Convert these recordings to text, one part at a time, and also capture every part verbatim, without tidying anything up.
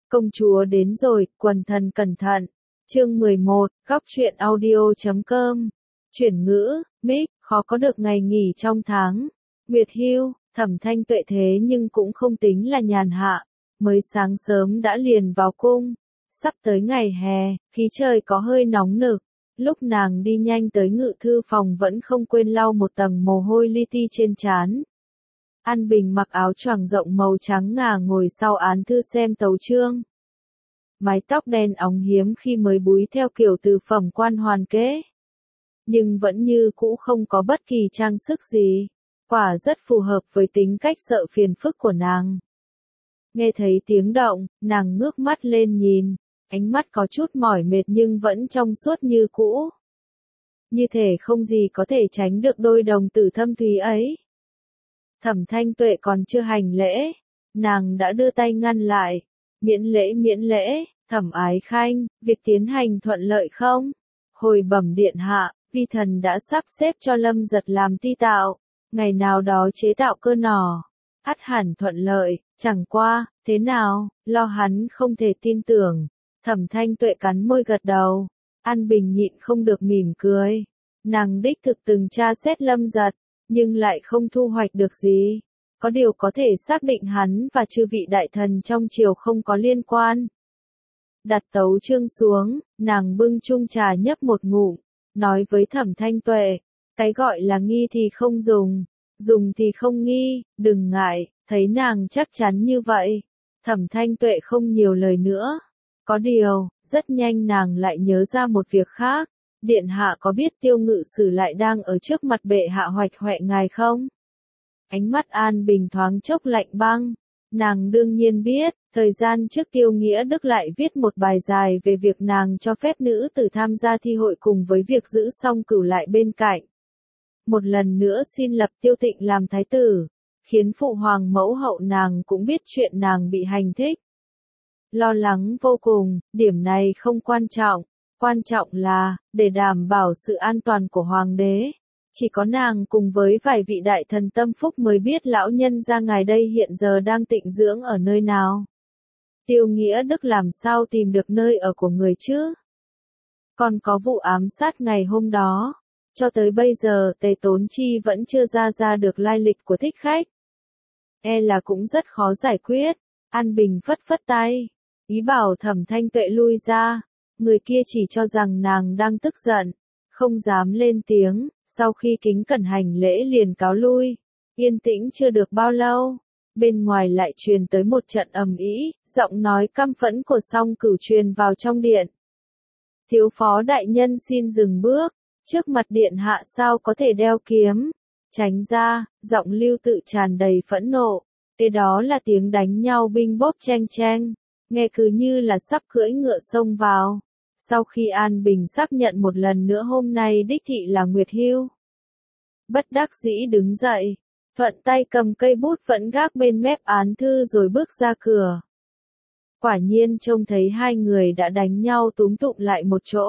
Công chúa đến rồi, quần thần cẩn thận. Chương mười một, góc truyện audio chấm com. Chuyển ngữ, mic, khó có được ngày nghỉ trong tháng. Nguyệt hưu, Thẩm Thanh Tuệ thế nhưng cũng không tính là nhàn hạ. Mới sáng sớm đã liền vào cung. Sắp tới ngày hè, khí trời có hơi nóng nực. Lúc nàng đi nhanh tới ngự thư phòng vẫn không quên lau một tầng mồ hôi li ti trên trán. An Bình mặc áo choàng rộng màu trắng ngà ngồi sau án thư xem tấu chương. Mái tóc đen óng hiếm khi mới búi theo kiểu từ phẩm quan hoàn kế. Nhưng vẫn như cũ không có bất kỳ trang sức gì. Quả rất phù hợp với tính cách sợ phiền phức của nàng. Nghe thấy tiếng động, nàng ngước mắt lên nhìn. Ánh mắt có chút mỏi mệt nhưng vẫn trong suốt như cũ. Như thể không gì có thể tránh được đôi đồng tử thâm thúy ấy. Thẩm Thanh Tuệ còn chưa hành lễ. Nàng đã đưa tay ngăn lại. Miễn lễ miễn lễ, Thẩm Ái Khanh, việc tiến hành thuận lợi không? Hồi bẩm điện hạ, vi thần đã sắp xếp cho Lâm Giật làm ti tạo. Ngày nào đó chế tạo cơ nỏ. Ắt hẳn thuận lợi, chẳng qua, thế nào, lo hắn không thể tin tưởng. Thẩm Thanh Tuệ cắn môi gật đầu. An Bình nhịn không được mỉm cười. Nàng đích thực từng tra xét Lâm Giật, nhưng lại không thu hoạch được gì. Có điều có thể xác định hắn và chư vị đại thần trong triều không có liên quan. Đặt tấu chương xuống, nàng bưng chung trà nhấp một ngụm, nói với Thẩm Thanh Tuệ, cái gọi là nghi thì không dùng, dùng thì không nghi, đừng ngại, thấy nàng chắc chắn như vậy. Thẩm Thanh Tuệ không nhiều lời nữa. Có điều, rất nhanh nàng lại nhớ ra một việc khác. Điện hạ có biết Tiêu Ngự Sử lại đang ở trước mặt bệ hạ hoạch hoẹ ngài không? Ánh mắt An Bình thoáng chốc lạnh băng. Nàng đương nhiên biết, thời gian trước Tiêu Nghĩa Đức lại viết một bài dài về việc nàng cho phép nữ tử tham gia thi hội cùng với việc giữ Song Cửu lại bên cạnh. Một lần nữa xin lập Tiêu Tịnh làm thái tử, khiến phụ hoàng mẫu hậu nàng cũng biết chuyện nàng bị hành thích. Lo lắng vô cùng, điểm này không quan trọng. Quan trọng là, để đảm bảo sự an toàn của hoàng đế. Chỉ có nàng cùng với vài vị đại thần tâm phúc mới biết lão nhân gia ngài đây hiện giờ đang tịnh dưỡng ở nơi nào. Tiêu Nghĩa Đức làm sao tìm được nơi ở của người chứ? Còn có vụ ám sát ngày hôm đó. Cho tới bây giờ Tề Tốn Chi vẫn chưa ra ra được lai lịch của thích khách. E là cũng rất khó giải quyết. An Bình phất phất tay. Ý bảo Thẩm Thanh Tuệ lui ra. Người kia chỉ cho rằng nàng đang tức giận. Không dám lên tiếng. Sau khi kính cẩn hành lễ liền cáo lui. Yên tĩnh chưa được bao lâu. Bên ngoài lại truyền tới một trận ầm ĩ, giọng nói căm phẫn của Song Cửu truyền vào trong điện. Thiếu phó đại nhân xin dừng bước. Trước mặt điện hạ sao có thể đeo kiếm. Tránh ra, giọng Lưu Tự tràn đầy phẫn nộ. Thế đó là tiếng đánh nhau binh bốp cheng cheng. Nghe cứ như là sắp cưỡi ngựa xông vào. Sau khi An Bình xác nhận một lần nữa hôm nay đích thị là Nguyệt hưu. Bất đắc dĩ đứng dậy. Thuận tay cầm cây bút vẫn gác bên mép án thư rồi bước ra cửa. Quả nhiên trông thấy hai người đã đánh nhau túm tụm lại một chỗ.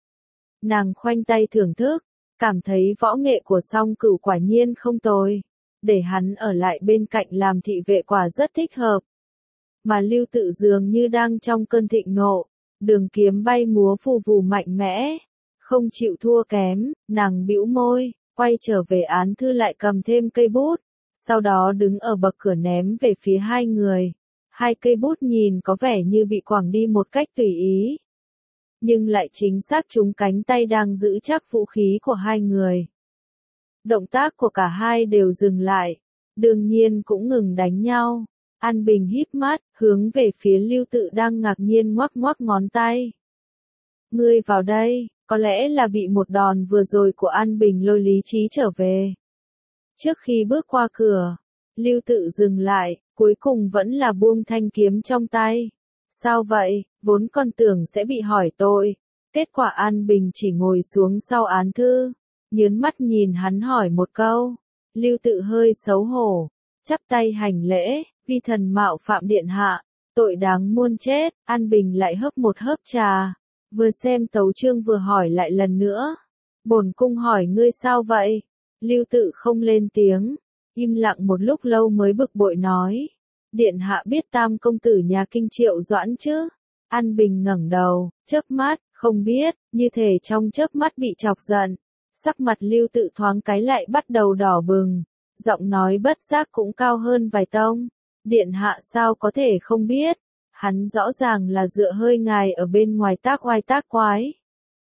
Nàng khoanh tay thưởng thức. Cảm thấy võ nghệ của Song Cửu quả nhiên không tồi. Để hắn ở lại bên cạnh làm thị vệ quả rất thích hợp. Mà Lưu Tự dường như đang trong cơn thịnh nộ. Đường kiếm bay múa phù phù mạnh mẽ. Không chịu thua kém, nàng bĩu môi, quay trở về án thư lại cầm thêm cây bút. Sau đó đứng ở bậc cửa ném về phía hai người. Hai cây bút nhìn có vẻ như bị quẳng đi một cách tùy ý. Nhưng lại chính xác trúng cánh tay đang giữ chắc vũ khí của hai người. Động tác của cả hai đều dừng lại. Đương nhiên cũng ngừng đánh nhau. An Bình híp mắt, hướng về phía Lưu Tự đang ngạc nhiên ngoắc ngoắc ngón tay. Ngươi vào đây, có lẽ là bị một đòn vừa rồi của An Bình lôi lý trí trở về. Trước khi bước qua cửa, Lưu Tự dừng lại, cuối cùng vẫn là buông thanh kiếm trong tay. Sao vậy, vốn con tưởng sẽ bị hỏi tội. Kết quả An Bình chỉ ngồi xuống sau án thư, nhớn mắt nhìn hắn hỏi một câu. Lưu Tự hơi xấu hổ, chắp tay hành lễ. Vi thần mạo phạm điện hạ, tội đáng muôn chết. An Bình lại hớp một hớp trà, vừa xem tấu chương vừa hỏi lại lần nữa. Bổn cung hỏi ngươi sao vậy? Lưu Tự không lên tiếng, im lặng một lúc lâu mới bực bội nói. Điện hạ biết tam công tử nhà Kinh Triệu Doãn chứ? An Bình ngẩng đầu, chớp mắt, không biết, như thể trong chớp mắt bị chọc giận. Sắc mặt Lưu Tự thoáng cái lại bắt đầu đỏ bừng, giọng nói bất giác cũng cao hơn vài tông. Điện hạ sao có thể không biết, hắn rõ ràng là dựa hơi ngài ở bên ngoài tác oai tác quái.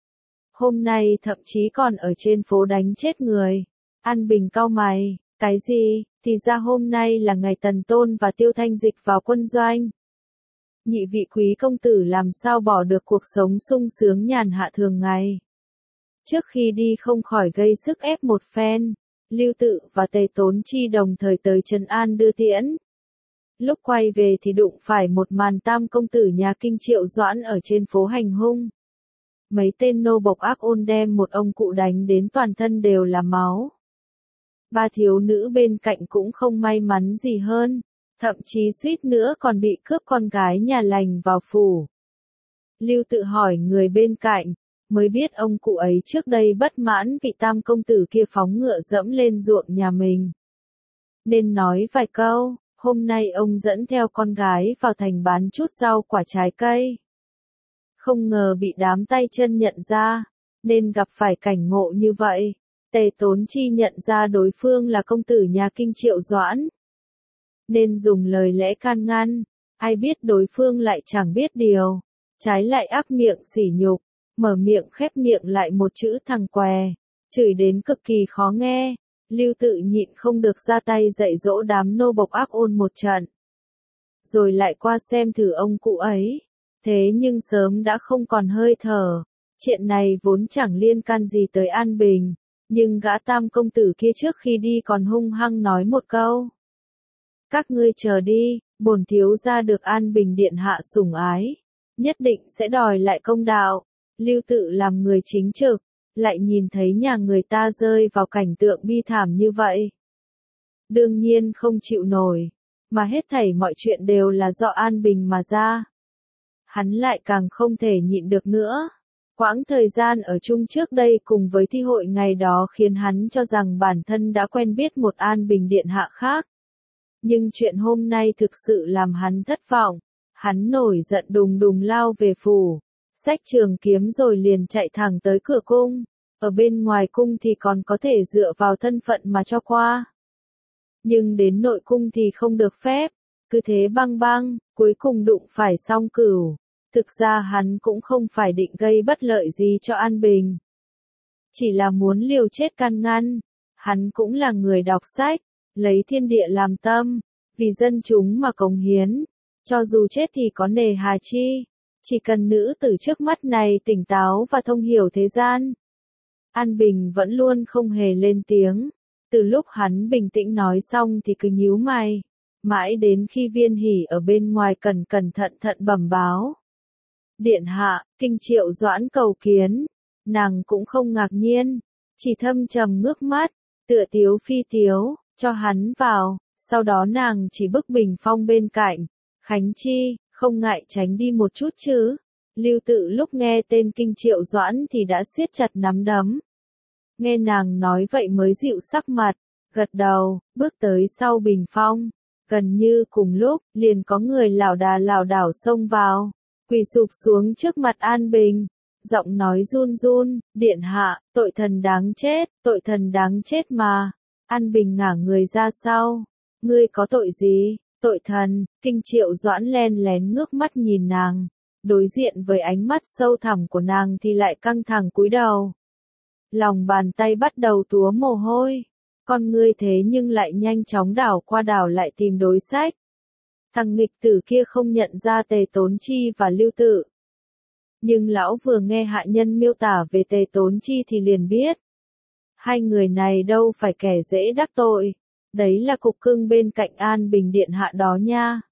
Hôm nay thậm chí còn ở trên phố đánh chết người. An Bình cau mày, cái gì, thì ra hôm nay là ngày Tần Tôn và Tiêu Thanh Dịch vào quân doanh. Nhị vị quý công tử làm sao bỏ được cuộc sống sung sướng nhàn hạ thường ngày. Trước khi đi không khỏi gây sức ép một phen, Lưu Tự và Tề Tốn Chi đồng thời tới trấn an đưa tiễn. Lúc quay về thì đụng phải một màn tam công tử nhà Kinh Triệu Doãn ở trên phố hành hung. Mấy tên nô bộc ác ôn đem một ông cụ đánh đến toàn thân đều là máu. Ba thiếu nữ bên cạnh cũng không may mắn gì hơn, thậm chí suýt nữa còn bị cướp con gái nhà lành vào phủ. Lưu Tự hỏi người bên cạnh, mới biết ông cụ ấy trước đây bất mãn vì tam công tử kia phóng ngựa dẫm lên ruộng nhà mình. Nên nói vài câu, hôm nay ông dẫn theo con gái vào thành bán chút rau quả trái cây. Không ngờ bị đám tay chân nhận ra, nên gặp phải cảnh ngộ như vậy. Tề Tốn Chi nhận ra đối phương là công tử nhà Kinh Triệu Doãn, nên dùng lời lẽ can ngăn, ai biết đối phương lại chẳng biết điều, trái lại ác miệng sỉ nhục, mở miệng khép miệng lại một chữ thằng què, chửi đến cực kỳ khó nghe. Lưu Tự nhịn không được ra tay dạy dỗ đám nô bộc ác ôn một trận, rồi lại qua xem thử ông cụ ấy, thế nhưng sớm đã không còn hơi thở. Chuyện này vốn chẳng liên can gì tới An Bình, nhưng gã tam công tử kia trước khi đi còn hung hăng nói một câu. Các ngươi chờ đi, bổn thiếu gia được An Bình điện hạ sủng ái, nhất định sẽ đòi lại công đạo. Lưu Tự làm người chính trực, lại nhìn thấy nhà người ta rơi vào cảnh tượng bi thảm như vậy. Đương nhiên không chịu nổi, mà hết thảy mọi chuyện đều là do An Bình mà ra. Hắn lại càng không thể nhịn được nữa. Quãng thời gian ở chung trước đây cùng với thi hội ngày đó khiến hắn cho rằng bản thân đã quen biết một An Bình điện hạ khác. Nhưng chuyện hôm nay thực sự làm hắn thất vọng. Hắn nổi giận đùng đùng lao về phủ, xách trường kiếm rồi liền chạy thẳng tới cửa cung. Ở bên ngoài cung thì còn có thể dựa vào thân phận mà cho qua. Nhưng đến nội cung thì không được phép, cứ thế băng băng, cuối cùng đụng phải Song Cửu. Thực ra hắn cũng không phải định gây bất lợi gì cho An Bình. Chỉ là muốn liều chết can ngăn. Hắn cũng là người đọc sách, lấy thiên địa làm tâm, vì dân chúng mà cống hiến. Cho dù chết thì có nề hà chi, chỉ cần nữ tử trước mắt này tỉnh táo và thông hiểu thế gian. An Bình vẫn luôn không hề lên tiếng. Từ lúc hắn bình tĩnh nói xong thì cứ nhíu mày. Mãi đến khi Viên Hỷ ở bên ngoài cẩn cẩn thận thận bẩm báo. Điện hạ, Kinh Triệu Doãn cầu kiến. Nàng cũng không ngạc nhiên, chỉ thâm trầm ngước mắt, tựa tiếu phi tiếu, cho hắn vào. Sau đó nàng chỉ bức bình phong bên cạnh. Khánh Chi, không ngại tránh đi một chút chứ. Lưu Tự lúc nghe tên Kinh Triệu Doãn thì đã siết chặt nắm đấm. Nghe nàng nói vậy mới dịu sắc mặt, gật đầu, bước tới sau bình phong. Gần như cùng lúc, liền có người lảo đà lảo đảo xông vào, quỳ sụp xuống trước mặt An Bình, giọng nói run run, điện hạ, tội thần đáng chết, tội thần đáng chết mà. An Bình ngả người ra sau, ngươi có tội gì, tội thần. Kinh Triệu Doãn len lén ngước mắt nhìn nàng, đối diện với ánh mắt sâu thẳm của nàng thì lại căng thẳng cúi đầu. Lòng bàn tay bắt đầu túa mồ hôi, con ngươi thế nhưng lại nhanh chóng đảo qua đảo lại tìm đối sách. Thằng nghịch tử kia không nhận ra Tề Tốn Chi và Lưu Tự. Nhưng lão vừa nghe hạ nhân miêu tả về Tề Tốn Chi thì liền biết. Hai người này đâu phải kẻ dễ đắc tội, đấy là cục cưng bên cạnh An Bình điện hạ đó nha.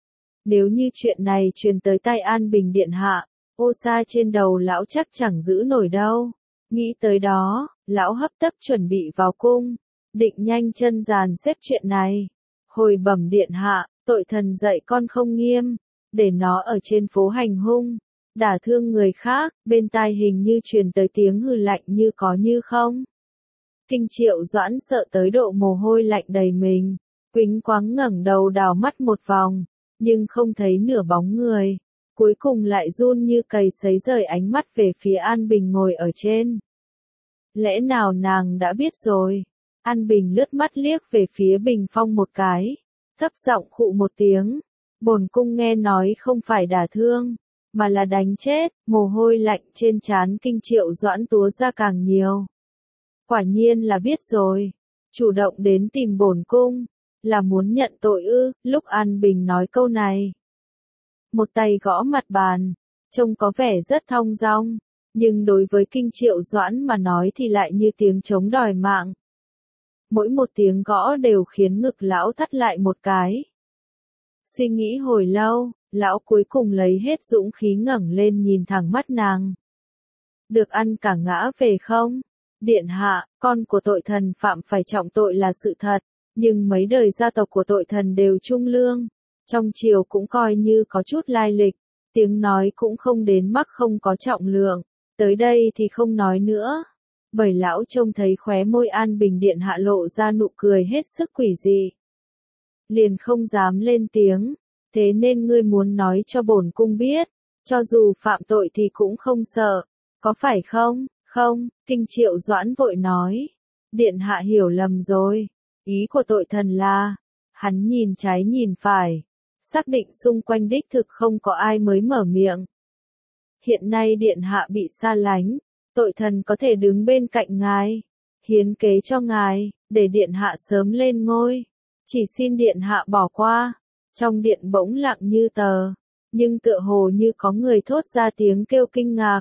Nếu như chuyện này truyền tới tai An Bình điện hạ, ô sa trên đầu lão chắc chẳng giữ nổi đâu. Nghĩ tới đó, lão hấp tấp chuẩn bị vào cung, định nhanh chân dàn xếp chuyện này. Hồi bẩm điện hạ, tội thần dạy con không nghiêm, để nó ở trên phố hành hung, đả thương người khác. Bên tai hình như truyền tới tiếng hừ lạnh như có như không. Kinh Triệu Doãn sợ tới độ mồ hôi lạnh đầy mình, Quýnh quáng ngẩng đầu đảo mắt một vòng, nhưng không thấy nửa bóng người. Cuối cùng lại run như cầy sấy rời ánh mắt về phía An Bình ngồi ở trên. Lẽ nào nàng đã biết rồi? An Bình lướt mắt liếc về phía Bình Phong một cái, thấp giọng khụ một tiếng. Bổn cung nghe nói không phải đả thương, mà là đánh chết. Mồ hôi lạnh trên trán Kinh Triệu Doãn túa ra càng nhiều. Quả nhiên là biết rồi, chủ động đến tìm bổn cung, là muốn nhận tội ư? Lúc An Bình nói câu này, một tay gõ mặt bàn, trông có vẻ rất thong dong, nhưng đối với Kinh Triệu Doãn mà nói thì lại như tiếng trống đòi mạng. Mỗi một tiếng gõ đều khiến ngực lão thắt lại một cái. Suy nghĩ hồi lâu, lão cuối cùng lấy hết dũng khí ngẩng lên nhìn thẳng mắt nàng. Được ăn cả ngã về không? Điện hạ, con của tội thần phạm phải trọng tội là sự thật, nhưng mấy đời gia tộc của tội thần đều trung lương. Trong triều cũng coi như có chút lai lịch, tiếng nói cũng không đến mức không có trọng lượng, tới đây thì không nói nữa. Bởi lão trông thấy khóe môi An Bình điện hạ lộ ra nụ cười hết sức quỷ dị. Liền không dám lên tiếng, thế nên ngươi muốn nói cho bổn cung biết, cho dù phạm tội thì cũng không sợ, có phải không? Không, Kinh Triệu Doãn vội nói. Điện hạ hiểu lầm rồi, ý của tội thần là, hắn nhìn trái nhìn phải, xác định xung quanh đích thực không có ai mới mở miệng. Hiện nay điện hạ bị xa lánh, tội thần có thể đứng bên cạnh ngài, hiến kế cho ngài, để điện hạ sớm lên ngôi. Chỉ xin điện hạ bỏ qua. Trong điện bỗng lặng như tờ, nhưng tựa hồ như có người thốt ra tiếng kêu kinh ngạc.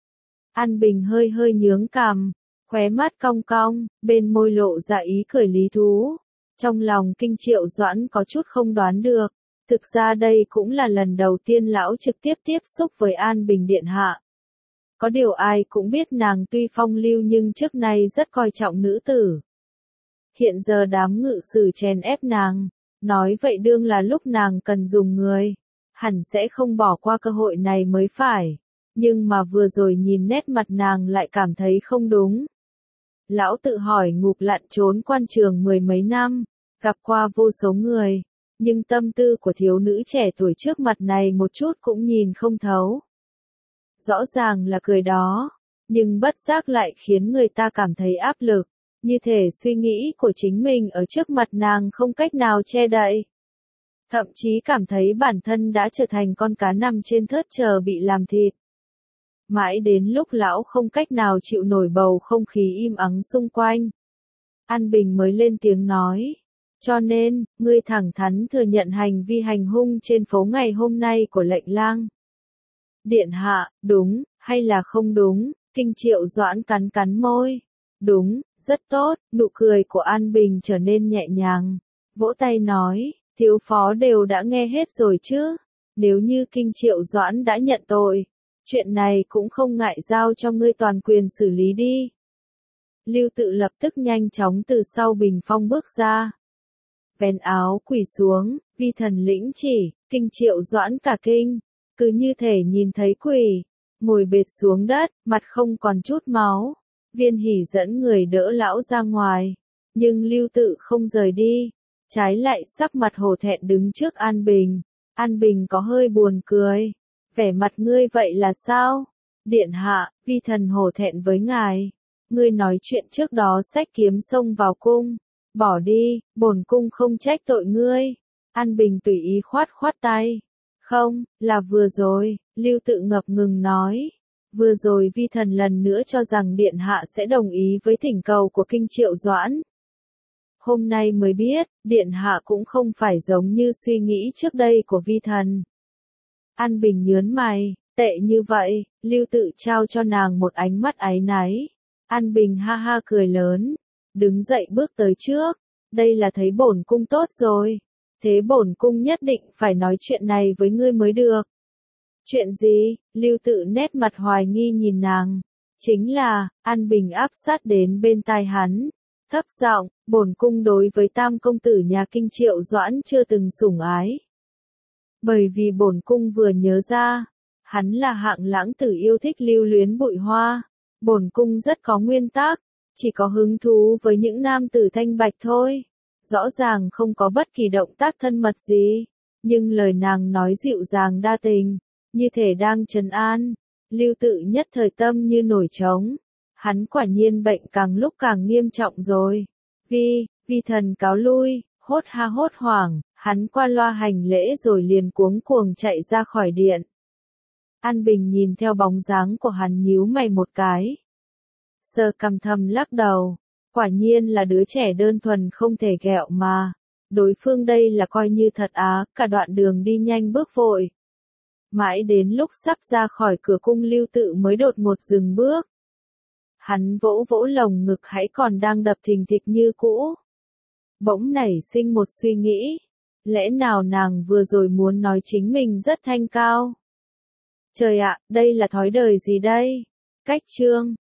An Bình hơi hơi nhướng cằm, khóe mắt cong cong, bên môi lộ ra ý cười lý thú. Trong lòng Kinh Triệu Doãn có chút không đoán được. Thực ra đây cũng là lần đầu tiên lão trực tiếp tiếp xúc với An Bình điện hạ. Có điều ai cũng biết nàng tuy phong lưu nhưng trước nay rất coi trọng nữ tử. Hiện giờ đám ngự sử chèn ép nàng, nói vậy đương là lúc nàng cần dùng người, hẳn sẽ không bỏ qua cơ hội này mới phải. Nhưng mà vừa rồi nhìn nét mặt nàng lại cảm thấy không đúng. Lão tự hỏi ngục lặn trốn quan trường mười mấy năm, gặp qua vô số người, nhưng tâm tư của thiếu nữ trẻ tuổi trước mặt này một chút cũng nhìn không thấu. Rõ ràng là cười đó, nhưng bất giác lại khiến người ta cảm thấy áp lực, như thể suy nghĩ của chính mình ở trước mặt nàng không cách nào che đậy. Thậm chí cảm thấy bản thân đã trở thành con cá nằm trên thớt chờ bị làm thịt. Mãi đến lúc lão không cách nào chịu nổi bầu không khí im ắng xung quanh, An Bình mới lên tiếng nói. Cho nên, ngươi thẳng thắn thừa nhận hành vi hành hung trên phố ngày hôm nay của lệnh lang. Điện hạ, đúng, hay là không đúng? Kinh Triệu Doãn cắn cắn môi. Đúng, rất tốt, nụ cười của An Bình trở nên nhẹ nhàng. Vỗ tay nói, thiếu phó đều đã nghe hết rồi chứ. Nếu như Kinh Triệu Doãn đã nhận tội, chuyện này cũng không ngại giao cho ngươi toàn quyền xử lý đi. Lưu Tự lập tức nhanh chóng từ sau bình phong bước ra. Vén áo quỳ xuống, vi thần lĩnh chỉ. Kinh Triệu Doãn cả kinh, cứ như thể nhìn thấy quỷ, ngồi bệt xuống đất, mặt không còn chút máu. Viên Hỷ dẫn người đỡ lão ra ngoài, nhưng Lưu Tự không rời đi, trái lại sắc mặt hổ thẹn đứng trước An Bình. An Bình có hơi buồn cười, vẻ mặt ngươi vậy là sao? Điện hạ, vi thần hổ thẹn với ngài. Ngươi nói chuyện trước đó xách kiếm xông vào cung, bỏ đi, bổn cung không trách tội ngươi. An Bình tùy ý khoát khoát tay. Không, là vừa rồi, Lưu Tự ngập ngừng nói. Vừa rồi vi thần lần nữa cho rằng điện hạ sẽ đồng ý với thỉnh cầu của Kinh Triệu Doãn. Hôm nay mới biết, điện hạ cũng không phải giống như suy nghĩ trước đây của vi thần. An Bình nhớn mày, tệ như vậy, Lưu Tự trao cho nàng một ánh mắt áy náy. An Bình ha ha cười lớn, đứng dậy bước tới trước, đây là thấy bổn cung tốt rồi. Thế bổn cung nhất định phải nói chuyện này với ngươi mới được. Chuyện gì? Lưu Tự nét mặt hoài nghi nhìn nàng. Chính là, An Bình áp sát đến bên tai hắn. Thấp giọng, bổn cung đối với tam công tử nhà Kinh Triệu Doãn chưa từng sủng ái. Bởi vì bổn cung vừa nhớ ra, hắn là hạng lãng tử yêu thích lưu luyến bụi hoa. Bổn cung rất có nguyên tắc, chỉ có hứng thú với những nam tử thanh bạch thôi. rõ ràng không có bất kỳ động tác thân mật gì, nhưng lời nàng nói dịu dàng đa tình, như thể đang trấn an. Lưu Tự nhất thời tâm như nổi trống, hắn quả nhiên bệnh càng lúc càng nghiêm trọng rồi. Vi, vi thần cáo lui, hốt ha hốt hoảng, hắn qua loa hành lễ rồi liền cuống cuồng chạy ra khỏi điện. An Bình nhìn theo bóng dáng của hắn nhíu mày một cái. Sơ cằm thầm lắc đầu, quả nhiên là đứa trẻ đơn thuần không thể ghẹo mà. Đối phương đây là coi như thật á, cả đoạn đường đi nhanh bước vội. Mãi đến lúc sắp ra khỏi cửa cung Lưu Tự mới đột ngột dừng bước. Hắn vỗ vỗ lồng ngực hãy còn đang đập thình thịch như cũ. Bỗng nảy sinh một suy nghĩ, lẽ nào nàng vừa rồi muốn nói chính mình rất thanh cao? Trời ạ, đây là thói đời gì đây? Cách chương